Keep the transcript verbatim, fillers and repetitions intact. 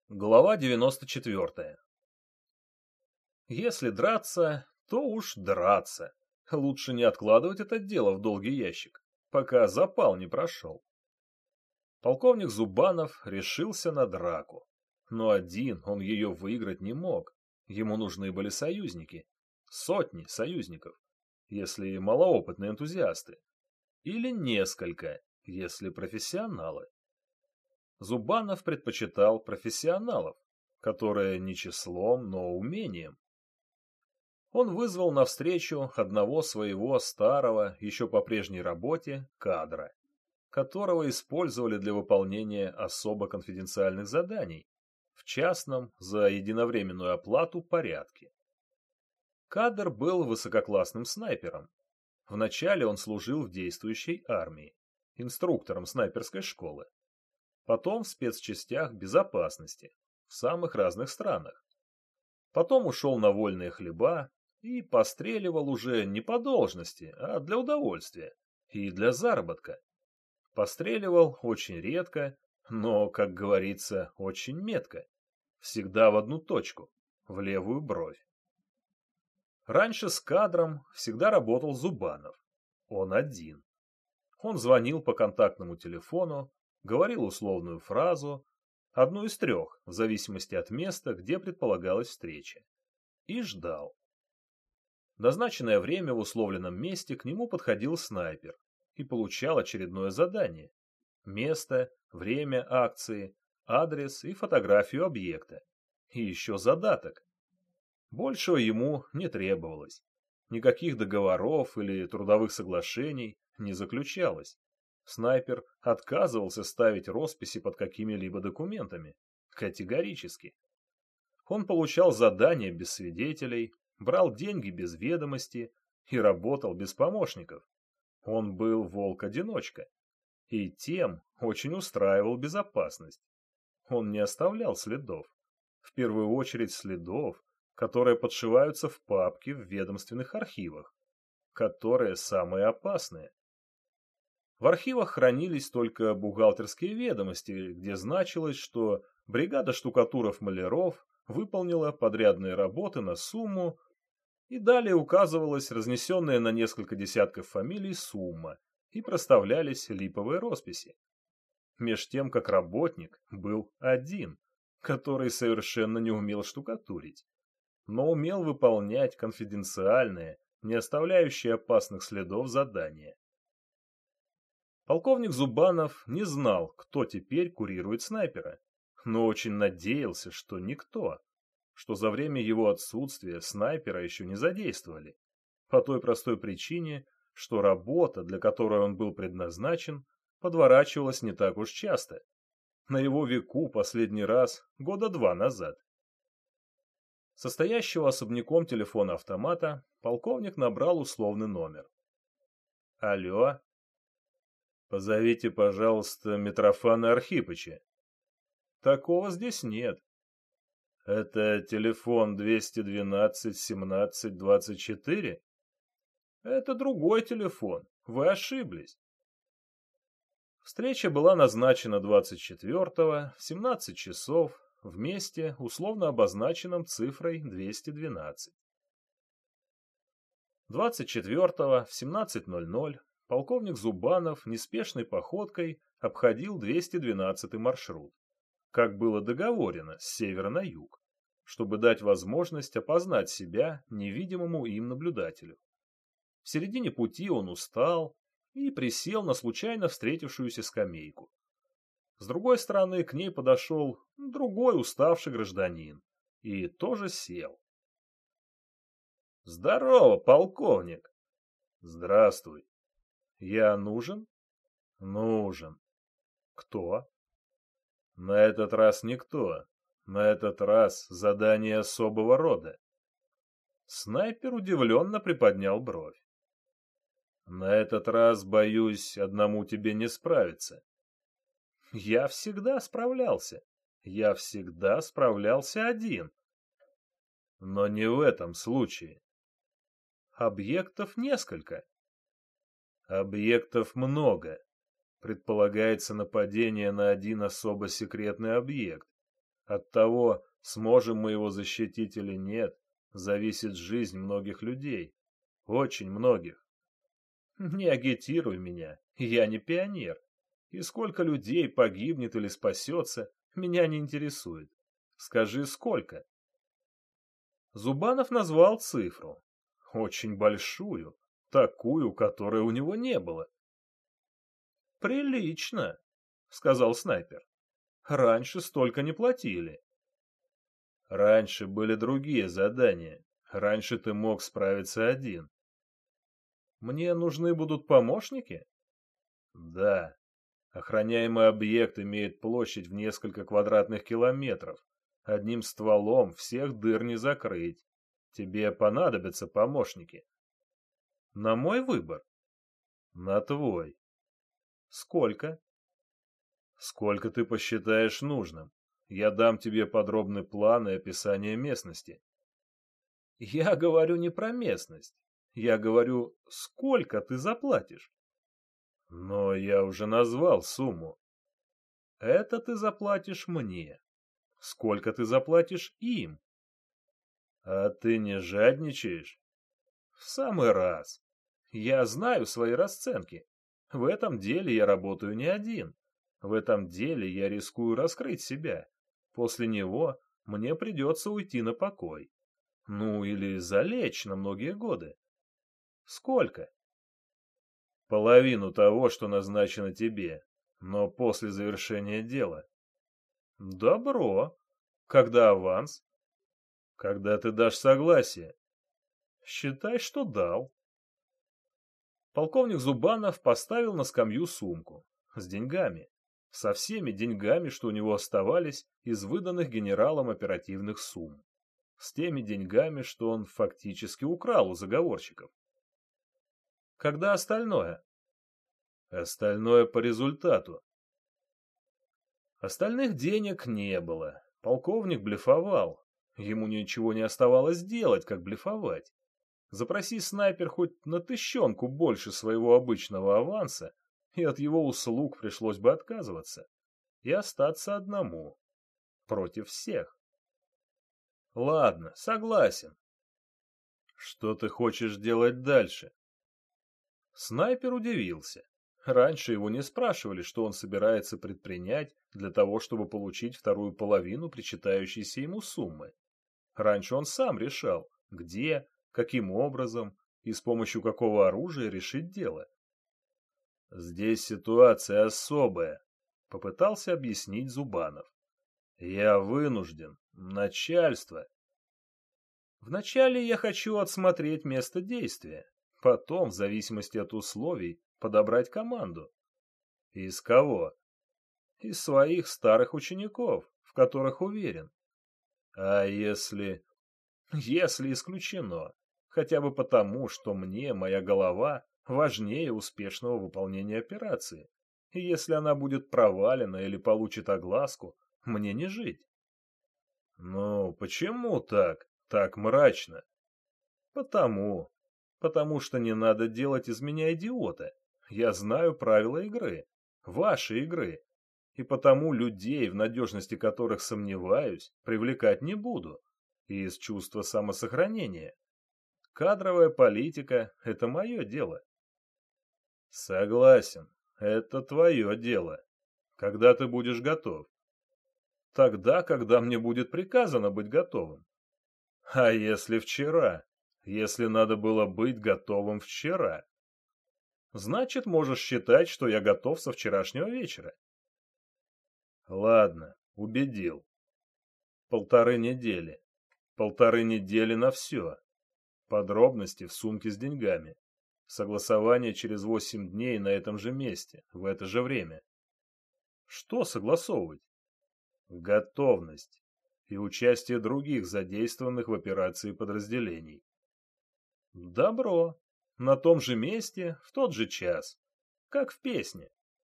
Глава девяносто четвёртая. Если драться, то уж драться. Лучше не откладывать это дело в долгий ящик, пока запал не прошел. Полковник Зубанов решился на драку. Но один он ее выиграть не мог. Ему нужны были союзники. Сотни союзников, если малоопытные энтузиасты. Или несколько, если профессионалы. Зубанов предпочитал профессионалов, которые не числом, но умением. Он вызвал навстречу одного своего старого, еще по прежней работе, кадра, которого использовали для выполнения особо конфиденциальных заданий, в частном, за единовременную оплату, порядке. Кадр был высококлассным снайпером. Вначале он служил в действующей армии, инструктором снайперской школы. Потом в спецчастях безопасности в самых разных странах. Потом ушел на вольные хлеба и постреливал уже не по должности, а для удовольствия и для заработка. Постреливал очень редко, но, как говорится, очень метко. Всегда в одну точку, в левую бровь. Раньше с кадром всегда работал Зубанов. Он один. Он звонил по контактному телефону, говорил условную фразу, одну из трех, в зависимости от места, где предполагалась встреча, и ждал. В назначенное время в условленном месте к нему подходил снайпер и получал очередное задание. Место, время акции, адрес и фотографию объекта. И еще задаток. Большего ему не требовалось. Никаких договоров или трудовых соглашений не заключалось. Снайпер отказывался ставить росписи под какими-либо документами. Категорически. Он получал задания без свидетелей, брал деньги без ведомости и работал без помощников. Он был волк-одиночка. И тем очень устраивал безопасность. Он не оставлял следов. В первую очередь следов, которые подшиваются в папки в ведомственных архивах, которые самые опасные. В архивах хранились только бухгалтерские ведомости, где значилось, что бригада штукатуров-маляров выполнила подрядные работы на сумму, и далее указывалась разнесенная на несколько десятков фамилий сумма, и проставлялись липовые росписи. Меж тем, как работник был один, который совершенно не умел штукатурить, но умел выполнять конфиденциальные, не оставляющие опасных следов задания. Полковник Зубанов не знал, кто теперь курирует снайпера, но очень надеялся, что никто, что за время его отсутствия снайпера еще не задействовали, по той простой причине, что работа, для которой он был предназначен, подворачивалась не так уж часто. На его веку последний раз года два назад. Состоящего особняком телефона-автомата полковник набрал условный номер. Алло. Позовите, пожалуйста, Митрофана Архипыча. Такого здесь нет. Это телефон двести двенадцать семнадцать двадцать четыре? Это другой телефон. Вы ошиблись. Встреча была назначена двадцать четвёртого в семнадцать часов в месте, условно обозначенном цифрой двести двенадцать. двадцать четвёртого в семнадцать ноль ноль полковник Зубанов неспешной походкой обходил двести двенадцатый маршрут, как было договорено, с севера на юг, чтобы дать возможность опознать себя невидимому им наблюдателю. В середине пути он устал и присел на случайно встретившуюся скамейку. С другой стороны к ней подошел другой уставший гражданин и тоже сел. «Здорово, полковник!» «Здравствуй. Я нужен?» «Нужен. Кто?» «На этот раз никто. На этот раз задание особого рода». Снайпер удивленно приподнял бровь. «На этот раз, боюсь, одному тебе не справиться». «Я всегда справлялся. Я всегда справлялся один». «Но не в этом случае». «Объектов несколько». «Объектов много. Предполагается нападение на один особо секретный объект. От того, сможем мы его защитить или нет, зависит жизнь многих людей. Очень многих. Не агитируй меня, я не пионер. И сколько людей погибнет или спасется, меня не интересует. Скажи, сколько? Зубанов назвал цифру. Очень большую, такую, которой у него не было. «Прилично», — сказал снайпер. «Раньше столько не платили». «Раньше были другие задания. Раньше ты мог справиться один». «Мне нужны будут помощники?» «Да. Охраняемый объект имеет площадь в несколько квадратных километров. Одним стволом всех дыр не закрыть. Тебе понадобятся помощники». «На мой выбор?» «На твой». «Сколько?» «Сколько ты посчитаешь нужным. Я дам тебе подробный план и описание местности». «Я говорю не про местность. Я говорю, сколько ты заплатишь?» «Но я уже назвал сумму». «Это ты заплатишь мне. Сколько ты заплатишь им?» «А ты не жадничаешь?» «В самый раз. Я знаю свои расценки. В этом деле я работаю не один. В этом деле я рискую раскрыть себя. После него мне придется уйти на покой. Ну, или залечь на многие годы. Сколько?» «Половину того, что назначено тебе, но после завершения дела». «Добро. Когда аванс?» «Когда ты дашь согласие». «Считай, что дал». Полковник Зубанов поставил на скамью сумку. С деньгами. Со всеми деньгами, что у него оставались из выданных генералом оперативных сумм. С теми деньгами, что он фактически украл у заговорщиков. Когда остальное? Остальное по результату. Остальных денег не было. Полковник блефовал. Ему ничего не оставалось делать, как блефовать. Запроси снайпер хоть на тыщенку больше своего обычного аванса, и от его услуг пришлось бы отказываться. И остаться одному. Против всех. Ладно, согласен. Что ты хочешь делать дальше? Снайпер удивился. Раньше его не спрашивали, что он собирается предпринять для того, чтобы получить вторую половину причитающейся ему суммы. Раньше он сам решал, где, каким образом и с помощью какого оружия решить дело. «Здесь ситуация особая», — попытался объяснить Зубанов. «Я вынужден. Начальство». «Вначале я хочу отсмотреть место действия. Потом, в зависимости от условий, подобрать команду». «Из кого?» «Из своих старых учеников, в которых уверен». «А если...» «Если исключено. Хотя бы потому, что мне моя голова важнее успешного выполнения операции. И если она будет провалена или получит огласку, мне не жить». «Ну, почему так? Так мрачно?» «Потому. Потому что не надо делать из меня идиота. Я знаю правила игры. Вашей игры. И потому людей, в надежности которых сомневаюсь, привлекать не буду. И из чувства самосохранения. Кадровая политика — это мое дело». «Согласен. Это твое дело. Когда ты будешь готов?» «Тогда, когда мне будет приказано быть готовым». «А если вчера? Если надо было быть готовым вчера?» «Значит, можешь считать, что я готов со вчерашнего вечера». «Ладно, убедил. Полторы недели. Полторы недели на все. Подробности в сумке с деньгами. Согласование через восемь дней на этом же месте, в это же время». «Что согласовывать?» «Готовность и участие других задействованных в операции подразделений». «Добро. На том же месте, в тот же час. Как в песне».